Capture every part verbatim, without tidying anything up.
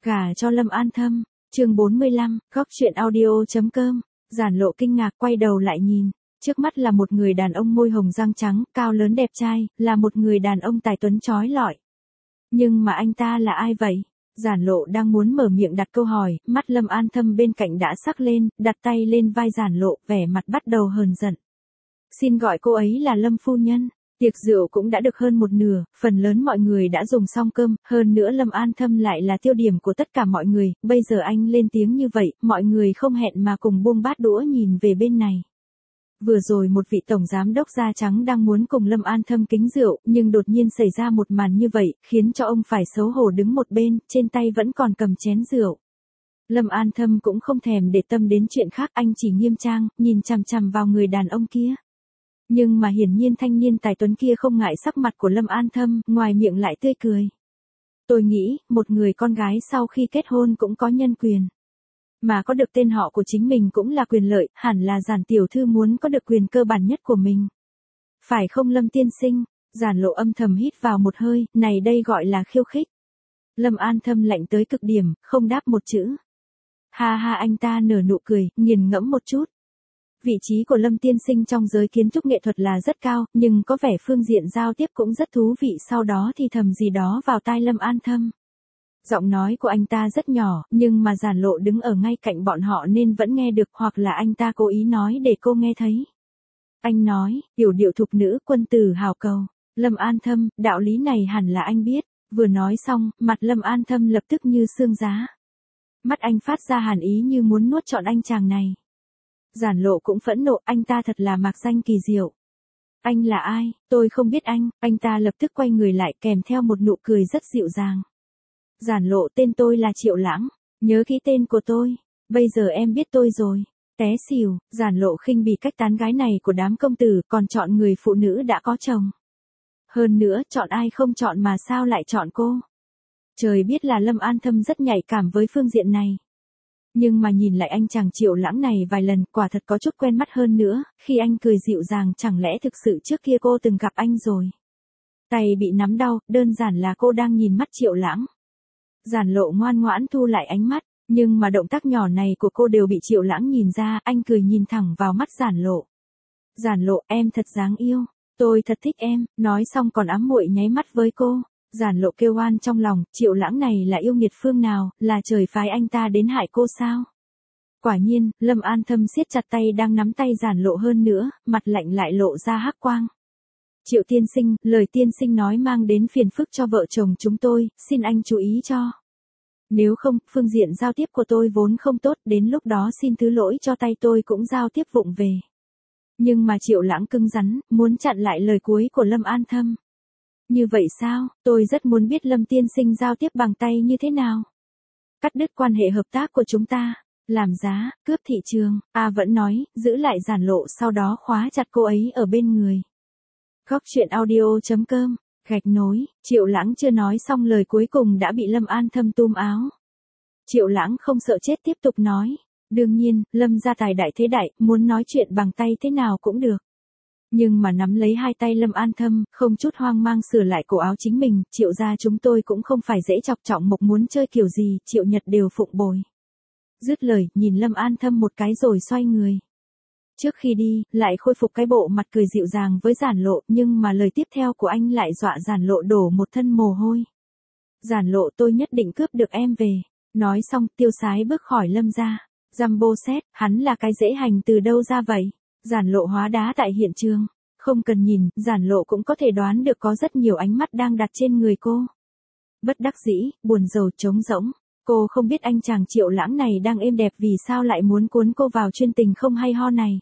Gả cho Lâm An Thâm, chương bốn mươi lăm, góc chuyện audio.com, Giản Lộ kinh ngạc quay đầu lại nhìn, trước mắt là một người đàn ông môi hồng răng trắng, cao lớn đẹp trai, là một người đàn ông tài tuấn chói lọi. Nhưng mà anh ta là ai vậy? Giản Lộ đang muốn mở miệng đặt câu hỏi, mắt Lâm An Thâm bên cạnh đã sắc lên, đặt tay lên vai Giản Lộ, vẻ mặt bắt đầu hờn giận. Xin gọi cô ấy là Lâm phu nhân. Tiệc rượu cũng đã được hơn một nửa, phần lớn mọi người đã dùng xong cơm, hơn nữa Lâm An Thâm lại là tiêu điểm của tất cả mọi người, bây giờ anh lên tiếng như vậy, mọi người không hẹn mà cùng buông bát đũa nhìn về bên này. Vừa rồi một vị tổng giám đốc da trắng đang muốn cùng Lâm An Thâm kính rượu, nhưng đột nhiên xảy ra một màn như vậy, khiến cho ông phải xấu hổ đứng một bên, trên tay vẫn còn cầm chén rượu. Lâm An Thâm cũng không thèm để tâm đến chuyện khác, anh chỉ nghiêm trang, nhìn chằm chằm vào người đàn ông kia. Nhưng mà hiển nhiên thanh niên tài tuấn kia không ngại sắc mặt của Lâm An Thâm, ngoài miệng lại tươi cười. Tôi nghĩ, một người con gái sau khi kết hôn cũng có nhân quyền. Mà có được tên họ của chính mình cũng là quyền lợi, hẳn là Giản tiểu thư muốn có được quyền cơ bản nhất của mình. Phải không Lâm tiên sinh? Giản Lộ âm thầm hít vào một hơi, này đây gọi là khiêu khích. Lâm An Thâm lạnh tới cực điểm, không đáp một chữ. Ha ha, anh ta nở nụ cười, nghiền ngẫm một chút. Vị trí của Lâm tiên sinh trong giới kiến trúc nghệ thuật là rất cao, nhưng có vẻ phương diện giao tiếp cũng rất thú vị, sau đó thì thầm gì đó vào tai Lâm An Thâm. Giọng nói của anh ta rất nhỏ, nhưng mà Giản Lộ đứng ở ngay cạnh bọn họ nên vẫn nghe được, hoặc là anh ta cố ý nói để cô nghe thấy. Anh nói, yểu điệu thục nữ, quân tử hào cầu. Lâm An Thâm, đạo lý này hẳn là anh biết. Vừa nói xong, mặt Lâm An Thâm lập tức như xương giá. Mắt anh phát ra hàn ý như muốn nuốt trọn anh chàng này. Giản Lộ cũng phẫn nộ, anh ta thật là mạc danh kỳ diệu. Anh là ai? Tôi không biết anh. Anh ta lập tức quay người lại kèm theo một nụ cười rất dịu dàng. Giản Lộ, tên tôi là Triệu Lãng, nhớ kỹ tên của tôi. Bây giờ em biết tôi rồi. Té xỉu, Giản Lộ khinh bỉ cách tán gái này của đám công tử, còn chọn người phụ nữ đã có chồng. Hơn nữa, chọn ai không chọn mà sao lại chọn cô? Trời biết là Lâm An Thâm rất nhạy cảm với phương diện này. Nhưng mà nhìn lại anh chàng Triệu Lãng này vài lần, quả thật có chút quen mắt hơn nữa, khi anh cười dịu dàng chẳng lẽ thực sự trước kia cô từng gặp anh rồi. Tay bị nắm đau, đơn giản là cô đang nhìn mắt Triệu Lãng. Giản Lộ ngoan ngoãn thu lại ánh mắt, nhưng mà động tác nhỏ này của cô đều bị Triệu Lãng nhìn ra, anh cười nhìn thẳng vào mắt Giản Lộ. Giản Lộ, em thật đáng yêu, tôi thật thích em, nói xong còn ám muội nháy mắt với cô. Giản Lộ kêu oan trong lòng, Triệu Lãng này là yêu nghiệt phương nào, là trời phái anh ta đến hại cô sao? Quả nhiên, Lâm An Thâm siết chặt tay đang nắm tay Giản Lộ hơn nữa, mặt lạnh lại lộ ra hắc quang. Triệu tiên sinh, lời tiên sinh nói mang đến phiền phức cho vợ chồng chúng tôi, xin anh chú ý cho. Nếu không, phương diện giao tiếp của tôi vốn không tốt, đến lúc đó xin thứ lỗi cho tay tôi cũng giao tiếp vụng về. Nhưng mà Triệu Lãng cứng rắn, muốn chặn lại lời cuối của Lâm An Thâm. Như vậy sao, tôi rất muốn biết Lâm tiên sinh giao tiếp bằng tay như thế nào. Cắt đứt quan hệ hợp tác của chúng ta, làm giá, cướp thị trường, A vẫn nói, giữ lại Giản Lộ sau đó khóa chặt cô ấy ở bên người. Góc chuyện audio.com, gạch nối, Triệu Lãng chưa nói xong lời cuối cùng đã bị Lâm An Thâm túm áo. Triệu Lãng không sợ chết tiếp tục nói, đương nhiên, Lâm gia tài đại thế đại, muốn nói chuyện bằng tay thế nào cũng được. Nhưng mà nắm lấy hai tay Lâm An Thâm, không chút hoang mang sửa lại cổ áo chính mình, Triệu gia chúng tôi cũng không phải dễ chọc, Trọng Mộc muốn chơi kiểu gì, Triệu Nhật đều phụng bồi. Dứt lời, nhìn Lâm An Thâm một cái rồi xoay người. Trước khi đi, lại khôi phục cái bộ mặt cười dịu dàng với Giản Lộ, nhưng mà lời tiếp theo của anh lại dọa Giản Lộ đổ một thân mồ hôi. Giản Lộ, tôi nhất định cướp được em về. Nói xong, tiêu sái bước khỏi Lâm gia. Jumbo xét, hắn là cái dễ hành từ đâu ra vậy? Giản Lộ hóa đá tại hiện trường. Không cần nhìn, Giản Lộ cũng có thể đoán được có rất nhiều ánh mắt đang đặt trên người cô. Bất đắc dĩ, buồn rầu, trống rỗng. Cô không biết anh chàng Triệu Lãng này đang êm đẹp vì sao lại muốn cuốn cô vào chuyên tình không hay ho này.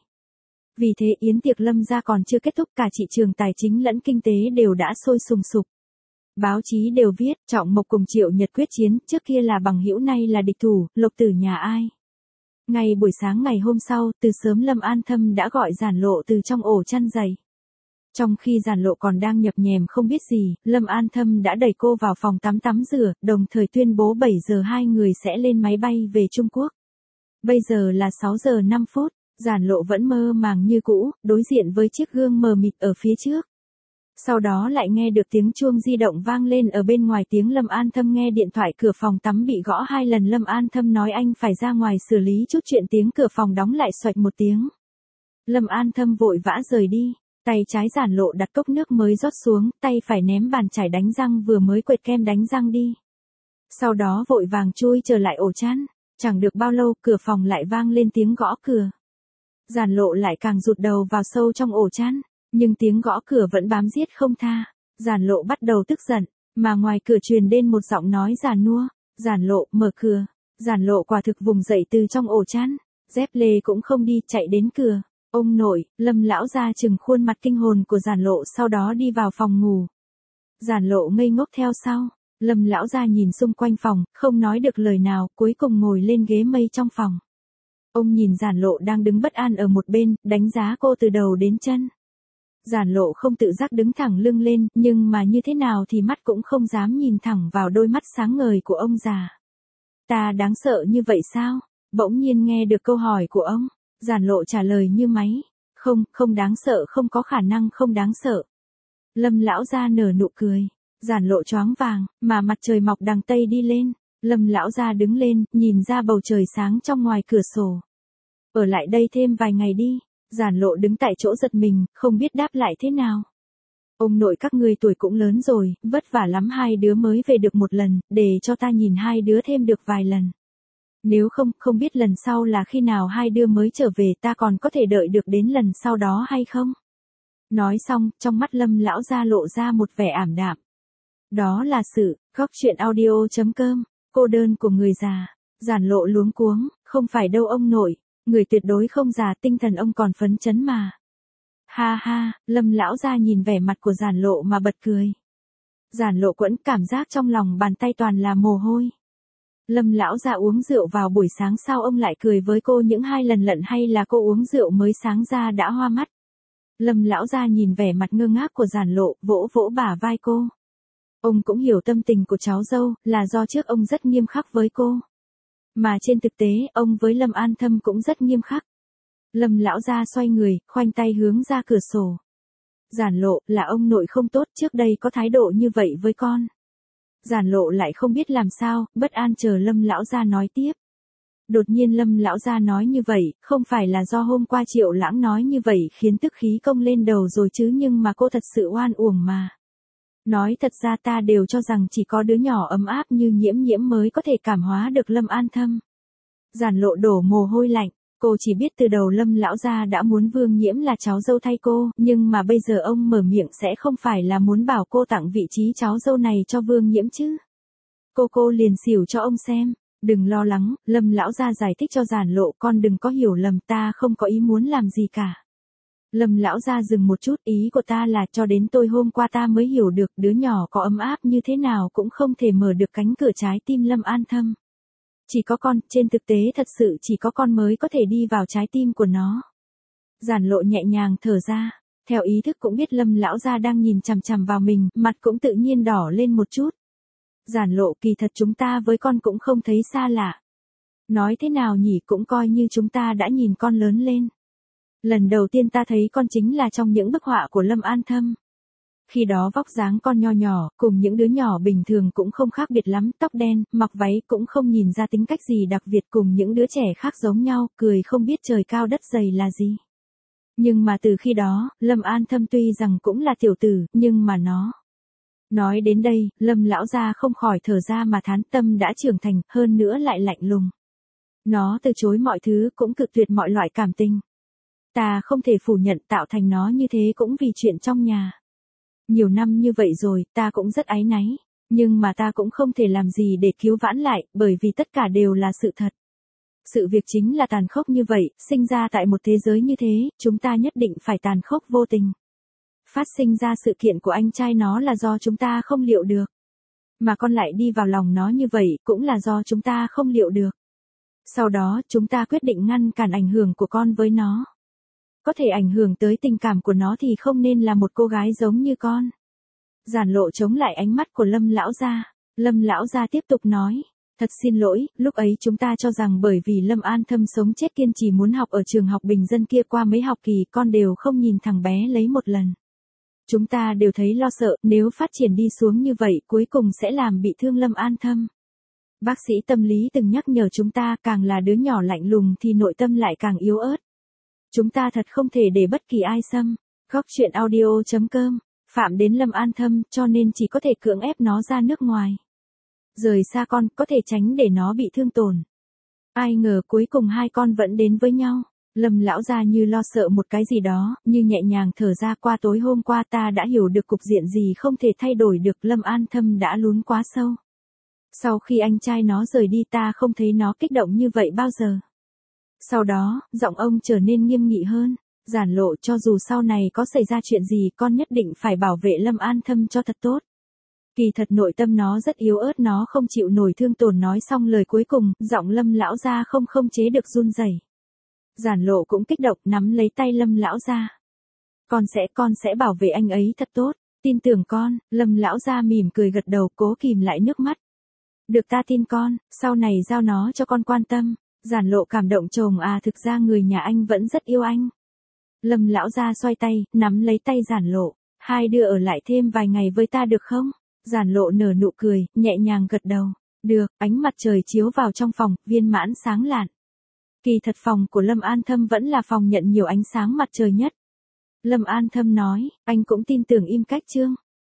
Vì thế yến tiệc Lâm gia còn chưa kết thúc, cả thị trường tài chính lẫn kinh tế đều đã sôi sùng sục. Báo chí đều viết, Trọng Mộc cùng Triệu Nhật quyết chiến, trước kia là bằng hữu nay là địch thủ, lục tử nhà ai. Ngày buổi sáng ngày hôm sau, từ sớm Lâm An Thâm đã gọi Giản Lộ từ trong ổ chăn dậy. Trong khi Giản Lộ còn đang nhập nhèm không biết gì, Lâm An Thâm đã đẩy cô vào phòng tắm tắm rửa, đồng thời tuyên bố bảy giờ hai người sẽ lên máy bay về Trung Quốc. Bây giờ là sáu giờ năm phút, Giản Lộ vẫn mơ màng như cũ, đối diện với chiếc gương mờ mịt ở phía trước. Sau đó lại nghe được tiếng chuông di động vang lên ở bên ngoài, tiếng Lâm An Thâm nghe điện thoại, cửa phòng tắm bị gõ hai lần, Lâm An Thâm nói anh phải ra ngoài xử lý chút chuyện, tiếng cửa phòng đóng lại xoạch một tiếng. Lâm An Thâm vội vã rời đi, tay trái Giản Lộ đặt cốc nước mới rót xuống, tay phải ném bàn chải đánh răng vừa mới quệt kem đánh răng đi. Sau đó vội vàng chui trở lại ổ chăn, chẳng được bao lâu cửa phòng lại vang lên tiếng gõ cửa. Giản Lộ lại càng rụt đầu vào sâu trong ổ chăn, nhưng tiếng gõ cửa vẫn bám giết không tha. Giản Lộ bắt đầu tức giận, mà ngoài cửa truyền đến một giọng nói già nua, Giản Lộ, mở cửa. Giản Lộ quả thực vùng dậy từ trong ổ chăn, dép lê cũng không đi, chạy đến cửa. Ông nội, Lâm lão gia trừng khuôn mặt kinh hồn của Giản Lộ, sau đó đi vào phòng ngủ. Giản Lộ ngây ngốc theo sau. Lâm lão gia nhìn xung quanh phòng, không nói được lời nào, cuối cùng ngồi lên ghế mây trong phòng. Ông nhìn Giản Lộ đang đứng bất an ở một bên, đánh giá cô từ đầu đến chân. Giản Lộ không tự giác đứng thẳng lưng lên, nhưng mà như thế nào thì mắt cũng không dám nhìn thẳng vào đôi mắt sáng ngời của ông già. Ta đáng sợ như vậy sao? Bỗng nhiên nghe được câu hỏi của ông, Giản Lộ trả lời như máy. Không, không đáng sợ, không có khả năng không đáng sợ. Lâm lão gia nở nụ cười. Giản Lộ choáng vàng, mà mặt trời mọc đằng tây đi lên. Lâm lão gia đứng lên, nhìn ra bầu trời sáng trong ngoài cửa sổ. Ở lại đây thêm vài ngày đi. Giản Lộ đứng tại chỗ giật mình, không biết đáp lại thế nào. Ông nội các ngươi tuổi cũng lớn rồi, vất vả lắm, hai đứa mới về được một lần, để cho ta nhìn hai đứa thêm được vài lần. Nếu không, không biết lần sau là khi nào hai đứa mới trở về, ta còn có thể đợi được đến lần sau đó hay không? Nói xong, trong mắt Lâm lão gia lộ ra một vẻ ảm đạm. Đó là sự, góc chuyện audio chấm com, cô đơn của người già. Giản Lộ luống cuống, không phải đâu ông nội, người tuyệt đối không già, tinh thần ông còn phấn chấn mà. Ha ha, Lâm lão gia nhìn vẻ mặt của Giản Lộ mà bật cười. Giản Lộ quẫn, cảm giác trong lòng bàn tay toàn là mồ hôi. Lâm lão gia uống rượu vào buổi sáng, sao ông lại cười với cô những hai lần lận, hay là cô uống rượu mới sáng ra đã hoa mắt? Lâm lão gia nhìn vẻ mặt ngơ ngác của Giản Lộ, vỗ vỗ bả vai cô. Ông cũng hiểu tâm tình của cháu dâu, là do trước ông rất nghiêm khắc với cô. Mà trên thực tế, ông với Lâm An Thâm cũng rất nghiêm khắc. Lâm lão gia xoay người, khoanh tay hướng ra cửa sổ. Giản Lộ, là ông nội không tốt, trước đây có thái độ như vậy với con. Giản Lộ lại không biết làm sao, bất an chờ Lâm lão gia nói tiếp. Đột nhiên Lâm lão gia nói như vậy, không phải là do hôm qua Triệu Lãng nói như vậy khiến tức khí công lên đầu rồi chứ, nhưng mà cô thật sự oan uổng mà. Nói thật ra ta đều cho rằng chỉ có đứa nhỏ ấm áp như Nhiễm Nhiễm mới có thể cảm hóa được Lâm An Thâm. Giản Lộ đổ mồ hôi lạnh, cô chỉ biết từ đầu Lâm lão gia đã muốn Vương Nhiễm là cháu dâu thay cô, nhưng mà bây giờ ông mở miệng sẽ không phải là muốn bảo cô tặng vị trí cháu dâu này cho Vương Nhiễm chứ. Cô cô liền xỉu cho ông xem. Đừng lo lắng, Lâm lão gia giải thích cho Giản Lộ, con đừng có hiểu lầm, ta không có ý muốn làm gì cả. Lâm lão gia dừng một chút, ý của ta là cho đến tôi hôm qua ta mới hiểu được đứa nhỏ có ấm áp như thế nào cũng không thể mở được cánh cửa trái tim Lâm An Thâm. Chỉ có con, trên thực tế thật sự chỉ có con mới có thể đi vào trái tim của nó. Giản Lộ nhẹ nhàng thở ra, theo ý thức cũng biết Lâm lão gia đang nhìn chằm chằm vào mình, mặt cũng tự nhiên đỏ lên một chút. Giản Lộ, kỳ thật chúng ta với con cũng không thấy xa lạ. Nói thế nào nhỉ, cũng coi như chúng ta đã nhìn con lớn lên. Lần đầu tiên ta thấy con chính là trong những bức họa của Lâm An Thâm. Khi đó vóc dáng con nho nhỏ, cùng những đứa nhỏ bình thường cũng không khác biệt lắm, tóc đen, mặc váy cũng không nhìn ra tính cách gì đặc biệt, cùng những đứa trẻ khác giống nhau, cười không biết trời cao đất dày là gì. Nhưng mà từ khi đó, Lâm An Thâm tuy rằng cũng là tiểu tử, nhưng mà nó... Nói đến đây, Lâm lão gia không khỏi thở ra mà thán, tâm đã trưởng thành, hơn nữa lại lạnh lùng. Nó từ chối mọi thứ, cũng cự tuyệt mọi loại cảm tình. Ta không thể phủ nhận tạo thành nó như thế cũng vì chuyện trong nhà. Nhiều năm như vậy rồi, ta cũng rất áy náy, nhưng mà ta cũng không thể làm gì để cứu vãn lại, bởi vì tất cả đều là sự thật. Sự việc chính là tàn khốc như vậy, sinh ra tại một thế giới như thế, chúng ta nhất định phải tàn khốc vô tình. Phát sinh ra sự kiện của anh trai nó là do chúng ta không liệu được. Mà con lại đi vào lòng nó như vậy, cũng là do chúng ta không liệu được. Sau đó, chúng ta quyết định ngăn cản ảnh hưởng của con với nó. Có thể ảnh hưởng tới tình cảm của nó thì không nên là một cô gái giống như con. Giản Lộ chống lại ánh mắt của Lâm lão gia. Lâm lão gia tiếp tục nói. Thật xin lỗi, lúc ấy chúng ta cho rằng bởi vì Lâm An Thâm sống chết kiên trì muốn học ở trường học bình dân kia, qua mấy học kỳ con đều không nhìn thằng bé lấy một lần. Chúng ta đều thấy lo sợ, nếu phát triển đi xuống như vậy cuối cùng sẽ làm bị thương Lâm An Thâm. Bác sĩ tâm lý từng nhắc nhở chúng ta, càng là đứa nhỏ lạnh lùng thì nội tâm lại càng yếu ớt. Chúng ta thật không thể để bất kỳ ai xâm. Góc chuyện audio chấm com, phạm đến Lâm An Thâm, cho nên chỉ có thể cưỡng ép nó ra nước ngoài. Rời xa con, có thể tránh để nó bị thương tổn. Ai ngờ cuối cùng hai con vẫn đến với nhau. Lâm lão gia như lo sợ một cái gì đó, như nhẹ nhàng thở ra, qua tối hôm qua ta đã hiểu được cục diện gì không thể thay đổi được, Lâm An Thâm đã lún quá sâu. Sau khi anh trai nó rời đi ta không thấy nó kích động như vậy bao giờ. Sau đó, giọng ông trở nên nghiêm nghị hơn, Giản Lộ, cho dù sau này có xảy ra chuyện gì con nhất định phải bảo vệ Lâm An Thâm cho thật tốt. Kỳ thật nội tâm nó rất yếu ớt, nó không chịu nổi thương tổn. Nói xong lời cuối cùng, giọng Lâm lão gia không không chế được run rẩy. Giản Lộ cũng kích động nắm lấy tay Lâm lão gia. Con sẽ, con sẽ bảo vệ anh ấy thật tốt, tin tưởng con. Lâm lão gia mỉm cười gật đầu, cố kìm lại nước mắt. Được, ta tin con, sau này giao nó cho con quan tâm. Giản Lộ cảm động, chồng à, thực ra người nhà anh vẫn rất yêu anh. Lâm lão gia xoay tay, nắm lấy tay Giản Lộ, hai đứa ở lại thêm vài ngày với ta được không? Giản Lộ nở nụ cười, nhẹ nhàng gật đầu. Được. Ánh mặt trời chiếu vào trong phòng, viên mãn sáng lạn. Kỳ thật phòng của Lâm An Thâm vẫn là phòng nhận nhiều ánh sáng mặt trời nhất. Lâm An Thâm nói, anh cũng tin tưởng Im Cách Trương.